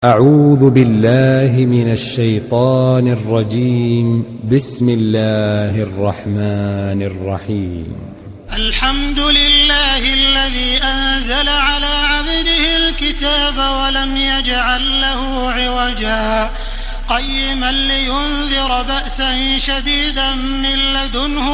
أعوذ بالله من الشيطان الرجيم. بسم الله الرحمن الرحيم. الحمد لله الذي أنزل على عبده الكتاب ولم يجعل له عوجا قيما لينذر بأسا شديدا من لدنه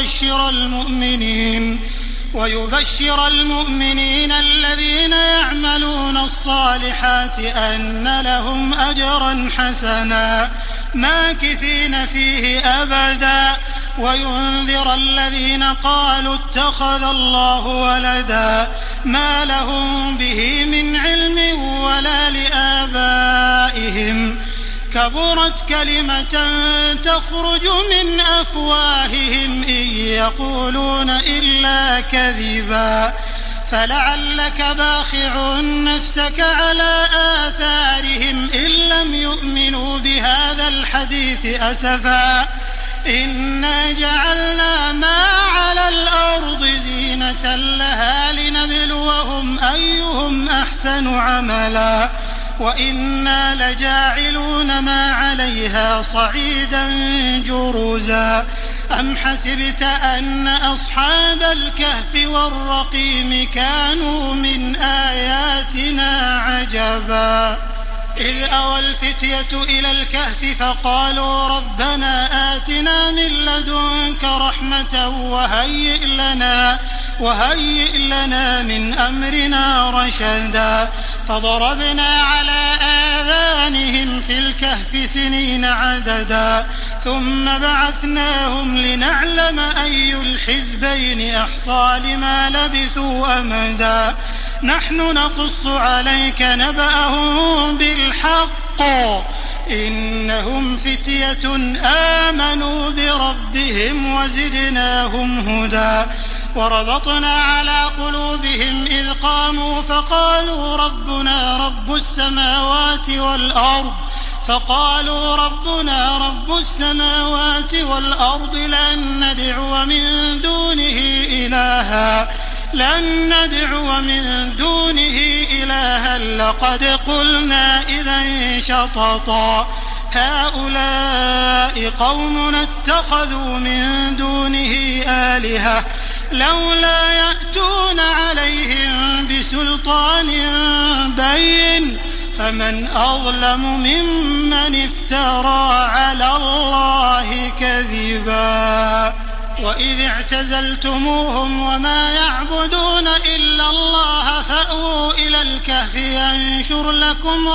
ويبشر المؤمنين الذين يعملون الصالحات أن لهم أجرا حسنا ماكثين فيه أبدا وينذر الذين قالوا اتخذ الله ولدا ما لهم به من علم ولا لآبائهم كبرت كلمة تخرج من أفواههم إن يقولون إلا كذبا فلعلك باخع نفسك على آثارهم إن لم يؤمنوا بهذا الحديث أسفا إنا جعلنا ما على الأرض زينة لها لنبلوهم أيهم أحسن عملا وإنا لجاعلون ما عليها صعيدا جرزا أم حسبت أن أصحاب الكهف والرقيم كانوا من آياتنا عجبا إذ أوى الفتية إلى الكهف فقالوا ربنا آتنا من لدنك رحمة وهيئ لنا من أمرنا رشدا فضربنا على آذانهم في الكهف سنين عددا ثم بعثناهم لنعلم أي الحزبين أحصى لما لبثوا أمدا نحن نقص عليك نبأهم بالحق إنهم فتية آمنوا بربهم وزدناهم هدى وربطنا على قلوبهم إذ قاموا فقالوا ربنا رب السماوات والأرض لن ندعو من دونه إلها لقد قلنا إذا شططا هؤلاء قومنا اتخذوا من دونه آلهة لولا يأتون عليهم بسلطان بين فمن أظلم ممن افترى على الله كذبا وإذ اعتزلتموهم وما يعبدون إلا الله فأووا إلى الكهف ينشر لكم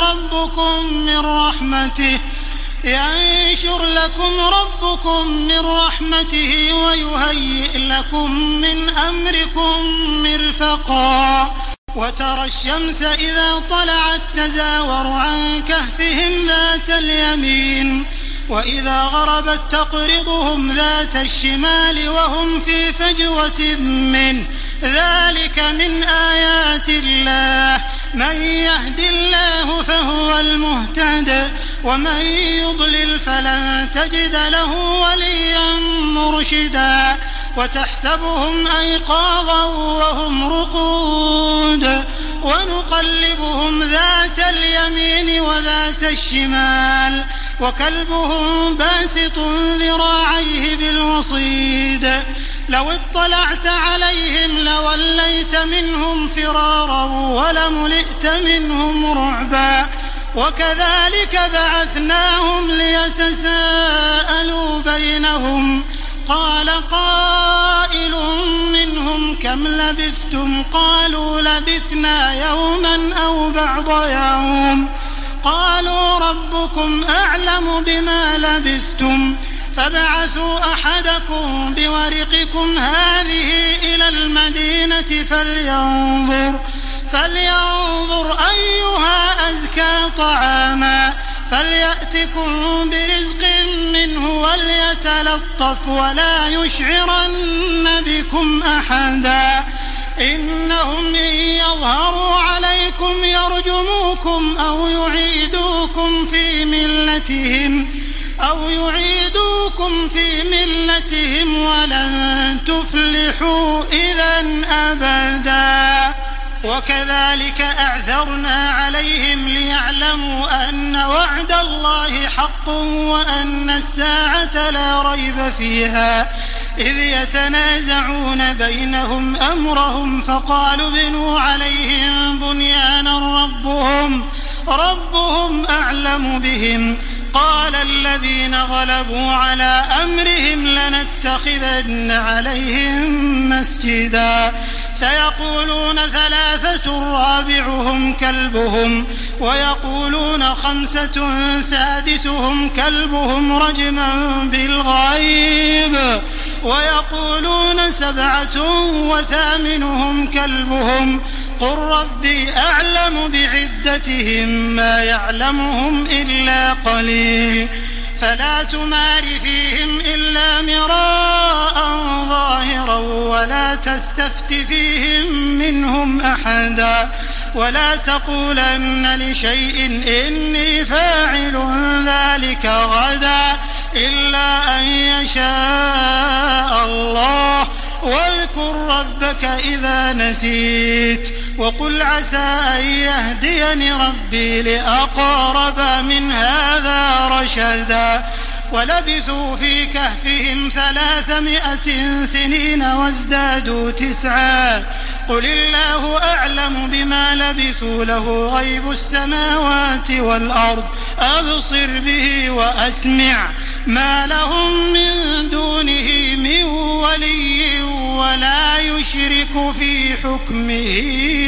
ربكم من رحمته ويهيئ لكم من أمركم مرفقا وترى الشمس إذا طلعت تزاور عن كهفهم ذات اليمين وإذا غربت تقرضهم ذات الشمال وهم في فجوة منه ذلك من آيات الله من يهد الله فهو المهتد ومن يضلل فلن تجد له وليا مرشدا وتحسبهم أيقاظا وهم رقود ونقلبهم ذات اليمين وذات الشمال وكلبهم باسط ذراعيه بالوصيد لو اطلعت عليهم لوليت منهم فرارا ولملئت منهم رعبا وكذلك بعثناهم ليتساءلوا بينهم قال قائل منهم كم لبثتم قالوا لبثنا يوما أو بعض يوم قالوا ربكم أعلم بما لبثتم فابعثوا أحدكم بورقكم هذه إلى المدينة فلينظر أيها أزكى طعاما فليأتكم برزق منه وليتلطف ولا يشعرن بكم أحدا إنهم إن يظهروا عليكم يرجموكم أو يعيدوكم في ملتهم ولن تفلحوا إذا أبدا. وكذلك أعثرنا عليهم ليعلموا أن وعد الله حق وأن الساعة لا ريب فيها إذ يتنازعون بينهم أمرهم فقالوا ابنوا عليهم بنيانا ربهم أعلم بهم قال الذين غلبوا على أمرهم لنتخذن عليهم مسجدا سيقولون 3 رابعهم كلبهم ويقولون 5 سادسهم كلبهم رجما بالغيب ويقولون 7 وثامنهم كلبهم قل ربي أعلم بعدتهم ما يعلمهم إلا قليل فلا تمار فيهم إلا مراء ظاهرا ولا تستفت فيهم منهم أحدا ولا تقولن لشيء إني فاعل ذلك غدا إلا أن يشاء الله واذكر ربك إذا نسيت وقل عسى أن يهديني ربي لأقرب من هذا رشدا ولبثوا في كهفهم 300 سنين وازدادوا 9 قل الله أعلم بما لبثوا له غيب السماوات والأرض أبصر به وأسمع ما لهم من دونه من ولي ولا يشرك في حكمه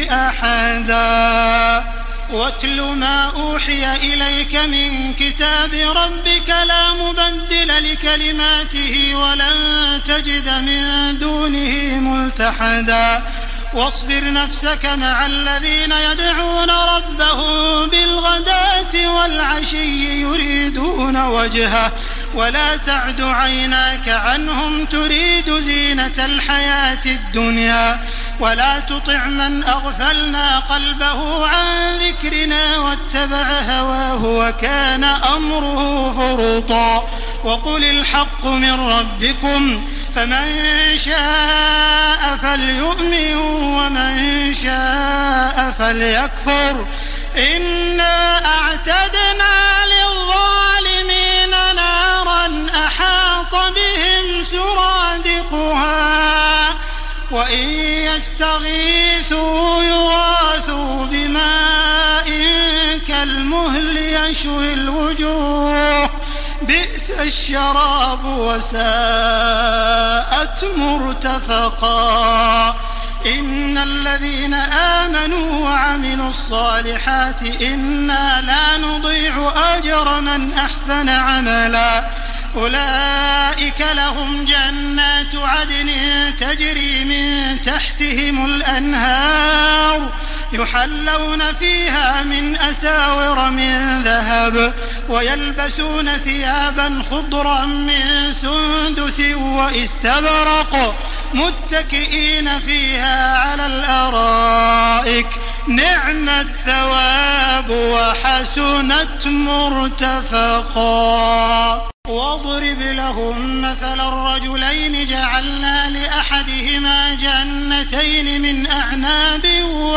أحدا واتل ما أوحي إليك من كتاب ربك لا مبدل لكلماته ولن تجد من دونه ملتحدا واصبر نفسك مع الذين يدعون ربهم بالغداة والعشي يريدون وجهه ولا تعد عيناك عنهم تريد زينة الحياة الدنيا ولا تطع من أغفلنا قلبه عن ذكرنا واتبع هواه وكان أمره فرطا وقل الحق من ربكم فمن شاء فليؤمن ومن شاء فليكفر إنا أعتدنا للظالمين نارا أحاط بهم سرادقها وإن يستغيثوا يغاثوا بماء كالمهل يشوي الوجوه بئس الشراب وساءت مرتفقا إن الذين آمنوا وعملوا الصالحات إنا لا نضيع أجر من أحسن عملا أولئك لهم جنات عدن تجري من تحتهم الأنهار يحلون فيها من أساور من ذهب ويلبسون ثيابا خضرا من سندس واستبرق متكئين فيها على الأرائك نعم الثواب وحسنت مرتفقا واضرب لهم مثل الرجلين جعلنا لأحدهما جنتين من أعناب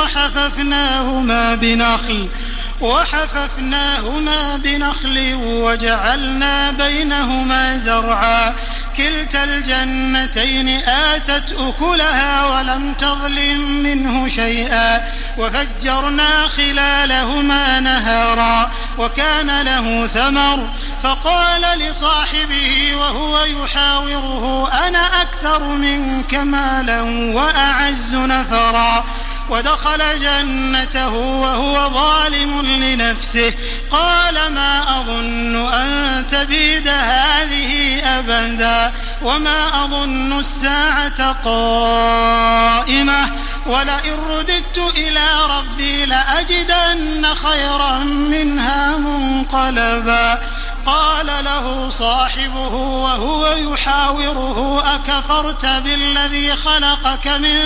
وحففناهما بنخل وجعلنا بينهما زرعا كلتا الجنتين آتت أكلها ولم تظلم منه شيئا وفجرنا خلالهما نهارا وكان له ثمر فقال لصاحبه وهو يحاوره أنا أكثر منك مالا وأعز نفرا ودخل جنته وهو ظالم لنفسه قال ما أظن أن تبيد هذه أبدا وما أظن الساعة قائمة ولئن رددت إلى ربي لأجدن خيرا منها منقلبا قال له صاحبه وهو يحاوره أكفرت بالذي خلقك من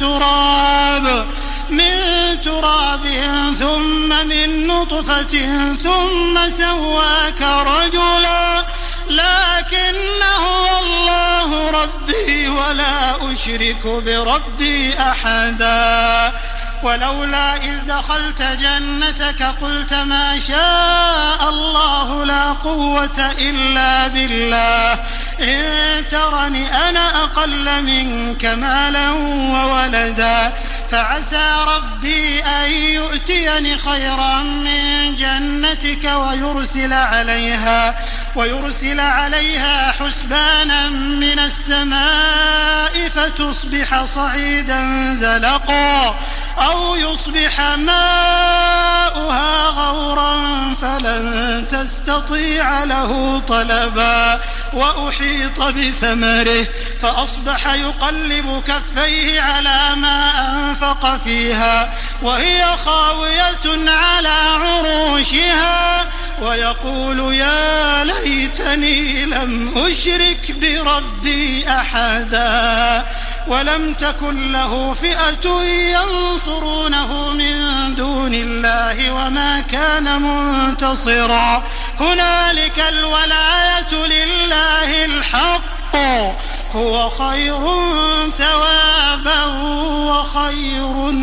تراب ثم من نطفة ثم سواك رجلا لكن هو الله ربي ولا أشرك بربي أحدا ولولا إذ دخلت جنتك قلت ما شاء الله لا قوة إلا بالله إن ترني أنا أقل منك مالا وولدا فعسى ربي أن يؤتيني خيرا من جنتك ويرسل عليها حسبانا من السماء فتصبح صعيدا زلقا أو يصبح ماؤها غورا فلن تستطيع له طلبا وأحيط بثمره فأصبح يقلب كفيه على ما أنفق فيها وهي خاوية على عروشها ويقول يا ليتني لم أشرك بربي أحدا ولم تكن له فئة ينصرونه من دون الله وما كان منتصرا هنالك الولاية لله الحق هو خير ثوابا وخير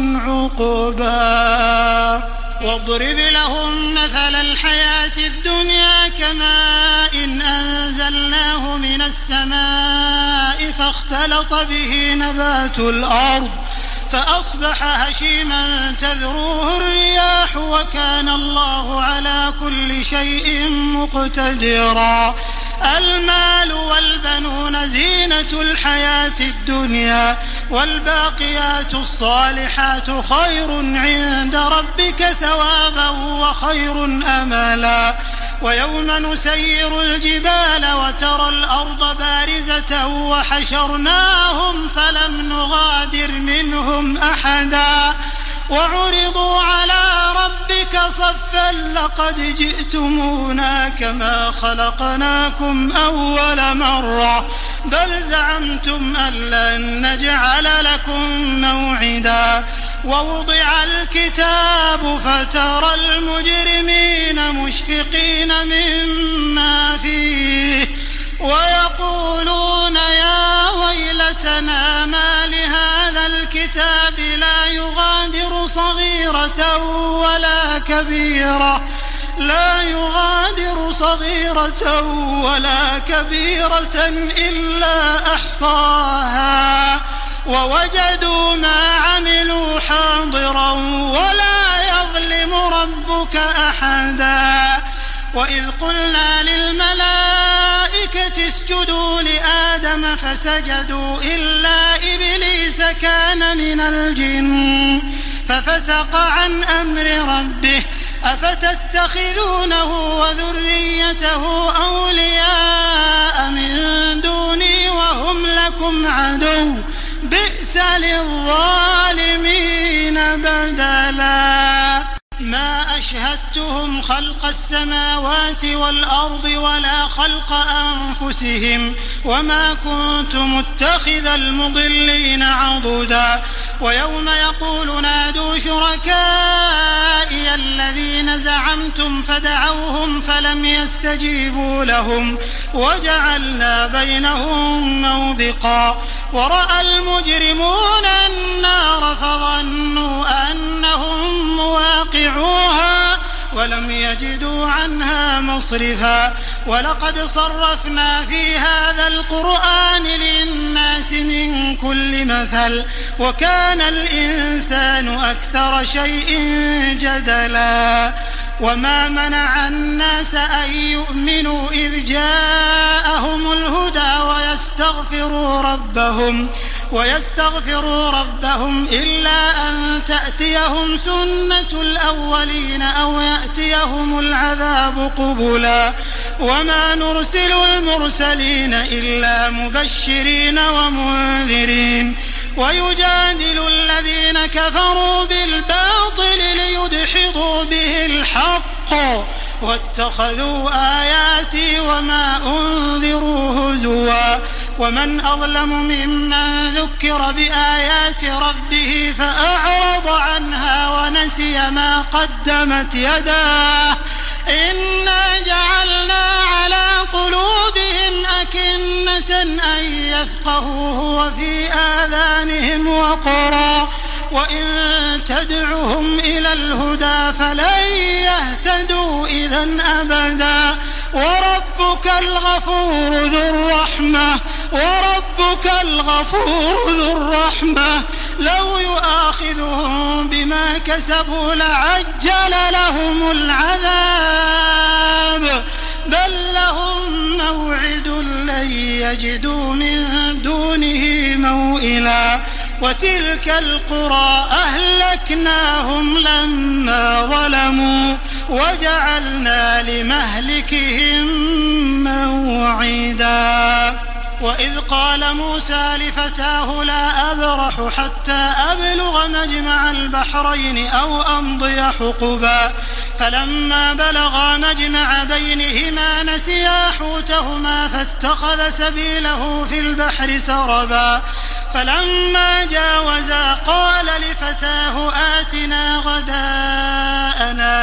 عقبا واضرب لهم مثل الحياة الدنيا كماء إن أنزلناه من السماء فاختلط به نبات الأرض فأصبح هشيما تذروه الرياح وكان الله على كل شيء مقتدرا المال والبنون زينة الحياة الدنيا والباقيات الصالحات خير عند ربك ثوابا وخير أملا ويوم نسير الجبال وترى الأرض بارزة وحشرناهم فلم نغادر منهم أحدا وعرضوا على ربك صفا لقد جئتمونا كما خلقناكم أول مرة بل زعمتم أن لن نجعل لكم موعدا ووضع الكتاب فترى المجرمين مشفقين مما فيه ويقولون يا ويلتنا ما لهذا الكتاب لا يغادر صغيرة ولا كبيرة إلا أحصاها ووجدوا ما عملوا حاضرا ولا يظلم ربك أحدا وإذ قلنا للملائكة اسجدوا لآدم فسجدوا إلا إبليس كان من الجن ففسق عن أمر ربه أفتتخذونه وذريته أولياء من دوني وهم لكم عدو بئس للظالمين بدلا ما أشهدتهم خلق السماوات والأرض ولا خلق أنفسهم وما كنت متخذ المضلين عضدا ويوم يقول نادوا شركائي الذين زعمتم فدعوهم فلم يستجيبوا لهم وجعلنا بينهم موبقا ورأى المجرمون النار فظنوا أنهم مواقعوها ولم يجدوا عنها مصرفا ولقد صرفنا في هذا القرآن للناس من كل مثل وكان الإنسان أكثر شيء جدلا وما منع الناس أن يؤمنوا إذ جاءهم الهدى ويستغفروا ربهم إلا أن تأتيهم سنة الأولين أو يأتيهم العذاب قبلا وما نرسل المرسلين إلا مبشرين ومنذرين ويجادل الذين كفروا بالباطل ليدحضوا به الحق واتخذوا آياتي وما أنذروا هزوا ومن أظلم ممن ذكر بآيات ربه فأعرض عنها ونسي ما قدمت يداه إنا جعلنا على قلوبهم أكنة أن يفقهوه وفي آذانهم وقرا وإن تدعهم إلى الهدى فلن يهتدوا إذن أبدا وربك الغفور ذو الرحمة لو يؤاخذهم بما كسبوا لعجل لهم العذاب بل لهم موعد لن يجدوا من دونه موئلا وتلك القرى أهلكناهم لما ظلموا وجعلنا لمهلكهم موعدا وإذ قال موسى لفتاه لا أبرح حتى أبلغ مجمع البحرين أو أمضي حقبا فلما بلغا مجمع بينهما نسيا حوتهما فاتخذ سبيله في البحر سربا فلما جاوزا قال لفتاه آتنا غداءنا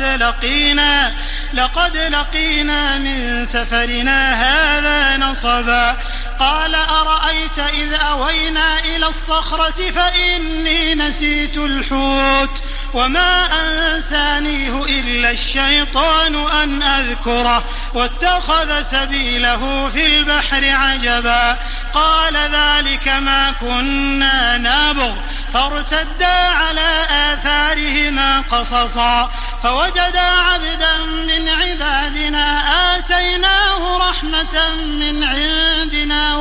لقد لقينا من سفرنا هذا نصبا قال أرأيت إذ أوينا إلى الصخرة فإني نسيت الحوت وما أنسانيه إلا الشيطان أن أذكره واتخذ سبيله في البحر عجبا قال ذلك ما كنا نبغ فارتدا على آثارهما قصصا فوجدا عبدا من عبادنا آتيناه رحمة من عندنا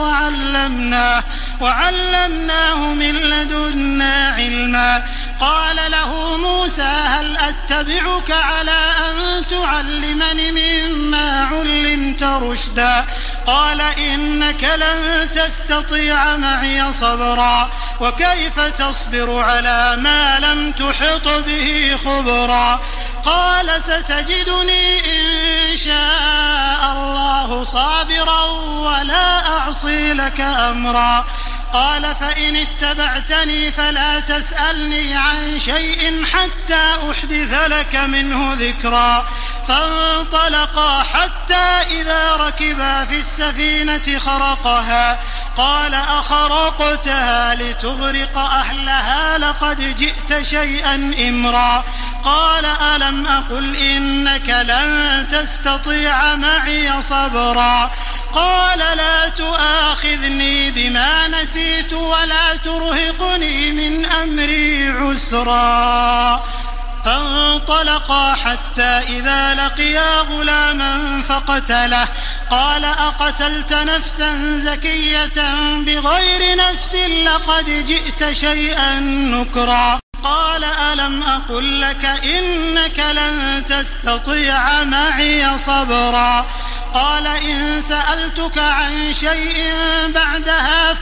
وعلمناه من لدنا علما قال له موسى هل أتبعك على أن تعلمني مما علمت رشدا قال إنك لن تستطيع معي صبرا وكيف تصبر على ما لم تحط به خبرا قال ستجدني إن شاء الله صابرا ولا أعصي لك أمرا قال فإن اتبعتني فلا تسألني عن شيء حتى أحدث لك منه ذكرا فانطلقا حتى إذا ركبا في السفينة خرقها قال أخرقتها لتغرق أهلها لقد جئت شيئا إمرا قال ألم أقل إنك لن تستطيع معي صبرا قال لا تؤاخذني بما نسيت ولا ترهقني من أمري عسرا فانطلقا حتى إذا لقيا غلاما فقتله قال أقتلت نفسا زكية بغير نفس لقد جئت شيئا نكرا قال ألم أقل لك إنك لن تستطيع معي صبرا قال إن سألتك عن شيء بعدها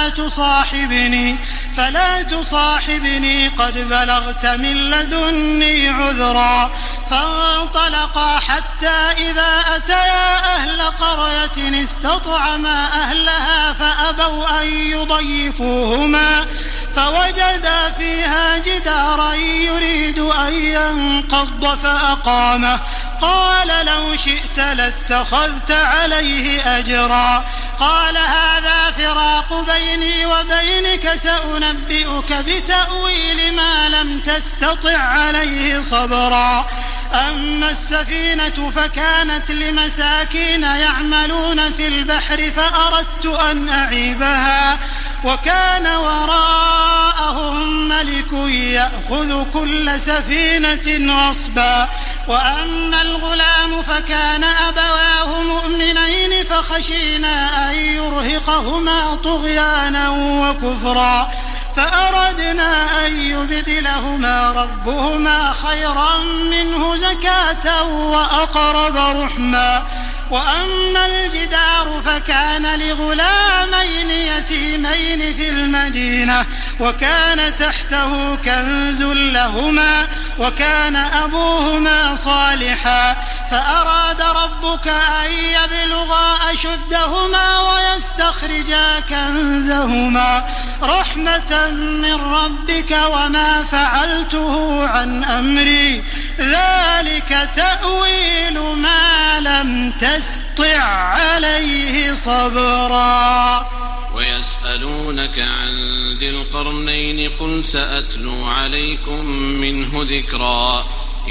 فلا تصاحبني قد بلغت من لدني عذرا فانطلقا حتى إذا أتيا أهل قرية استطعما أهلها فأبوا أن يضيفوهما فوجدا فيها جدارا يريد أن ينقض فأقامه قال لو شئت لاتخذت عليه أجرا قال هذا فراق بيني وبينك سأنبئك بتأويل ما لم تستطع عليه صبرا أما السفينة فكانت لمساكين يعملون في البحر فأردت أن أعيبها وكان وراءهم ملك يأخذ كل سفينة غصبا وأما الغلام فكان أبواه مؤمنين فخشينا أن يرهقهما طغيانا وكفرا فأردنا أن يبدلهما ربهما خيرا منه زكاة وأقرب رحما وأما الجدار فكان لغلامين يتيمين في المدينة وكان تحته كنز لهما وكان أبوهما صالحا فأراد ربك أن يبلغا أشدهما ويستخرجا كنزهما رحمة من ربك وما فعلته عن أمري ذلك تأويل ما لم تستطع عليه صبرا ويسألونك عن ذي القرنين قل سأتلو عليكم منه ذكرا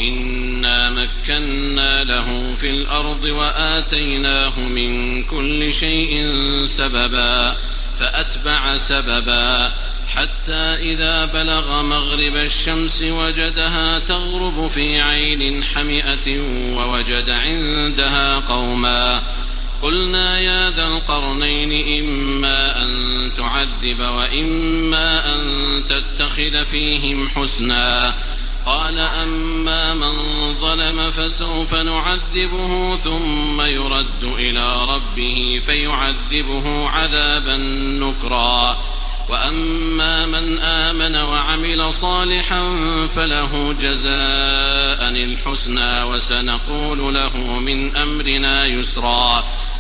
إنا مكنا له في الأرض وآتيناه من كل شيء سببا فأتبع سببا حتى إذا بلغ مغرب الشمس وجدها تغرب في عين حمئة ووجد عندها قوما قلنا يا ذا القرنين إما أن تعذب وإما أن تتخذ فيهم حسنا قال أما من ظلم فسوف نعذبه ثم يرد إلى ربه فيعذبه عذابا نكرا وأما من آمن وعمل صالحا فله جزاء الحسنى وسنقول له من أمرنا يسرا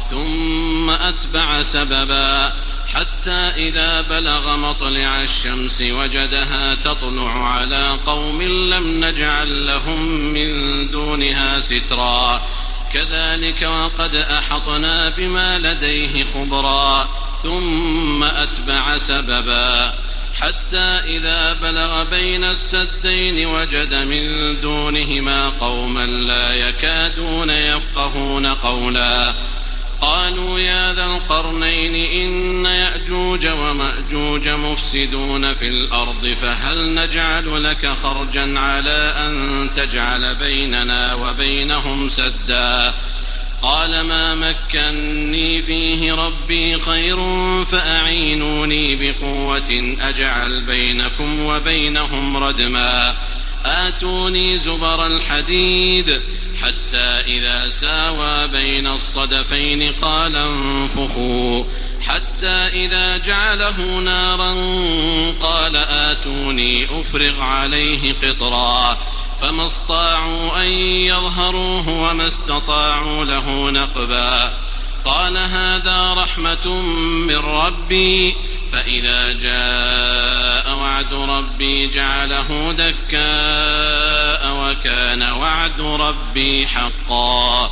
ثم أتبع سببا حتى إذا بلغ مطلع الشمس وجدها تطلع على قوم لم نجعل لهم من دونها سترا كذلك وقد أحطنا بما لديه خبرا ثم أتبع سببا حتى إذا بلغ بين السدين وجد من دونهما قوما لا يكادون يفقهون قولا قالوا يا ذا القرنين إن يأجوج ومأجوج مفسدون في الأرض فهل نجعل لك خرجا على أن تجعل بيننا وبينهم سدا قال ما مكني فيه ربي خير فأعينوني بقوة أجعل بينكم وبينهم ردما آتوني زبر الحديد حتى إذا ساوى بين الصدفين قال انفخوا حتى إذا جعله نارا قال آتوني أفرغ عليه قطرا فما استطاعوا أن يظهروه وما استطاعوا له نقبا قال هذا رحمة من ربي فإذا جاء وعد ربي جعله دكاء وكان وعد ربي حقا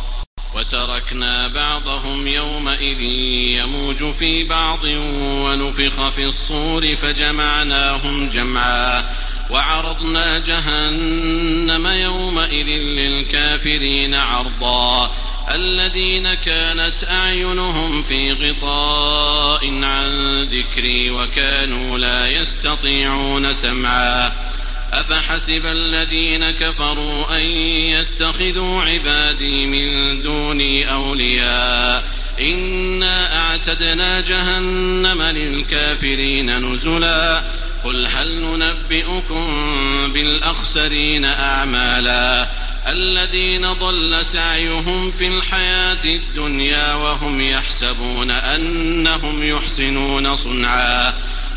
وتركنا بعضهم يومئذ يموج في بعض ونفخ في الصور فجمعناهم جمعا وعرضنا جهنم يومئذ للكافرين عرضا الذين كانت أعينهم في غطاء عن ذكري وكانوا لا يستطيعون سمعا أفحسب الذين كفروا أن يتخذوا عبادي من دوني أولياء إنا أعتدنا جهنم للكافرين نزلا قل هل ننبئكم بالأخسرين أعمالا الذين ضل سعيهم في الحياة الدنيا وهم يحسبون أنهم يحسنون صنعا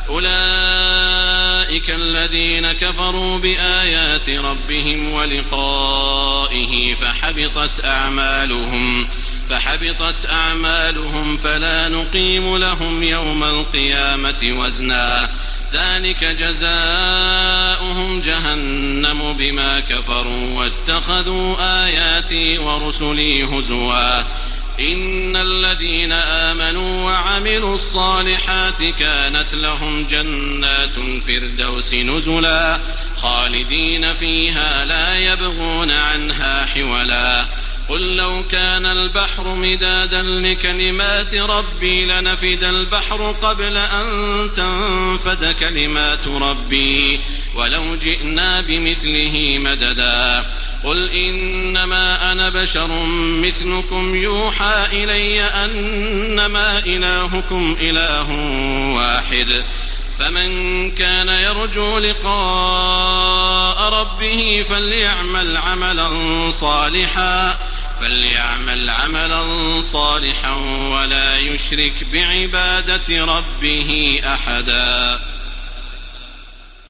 أولئك الذين كفروا بآيات ربهم ولقائه فحبطت أعمالهم فلا نقيم لهم يوم القيامة وزنا ذلك جزاؤهم جهنم بما كفروا واتخذوا آياتي ورسلي هزوا إن الذين آمنوا وعملوا الصالحات كانت لهم جنات الفردوس نزلا خالدين فيها لا يبغون عنها حولا قل لو كان البحر مدادا لكلمات ربي لنفد البحر قبل أن تنفد كلمات ربي ولو جئنا بمثله مددا قل إنما أنا بشر مثلكم يوحى إلي أنما إلهكم إله واحد فمن كان يرجو لقاء ربه فليعمل عملا صالحا ولا يشرك بعبادة ربه أحدا.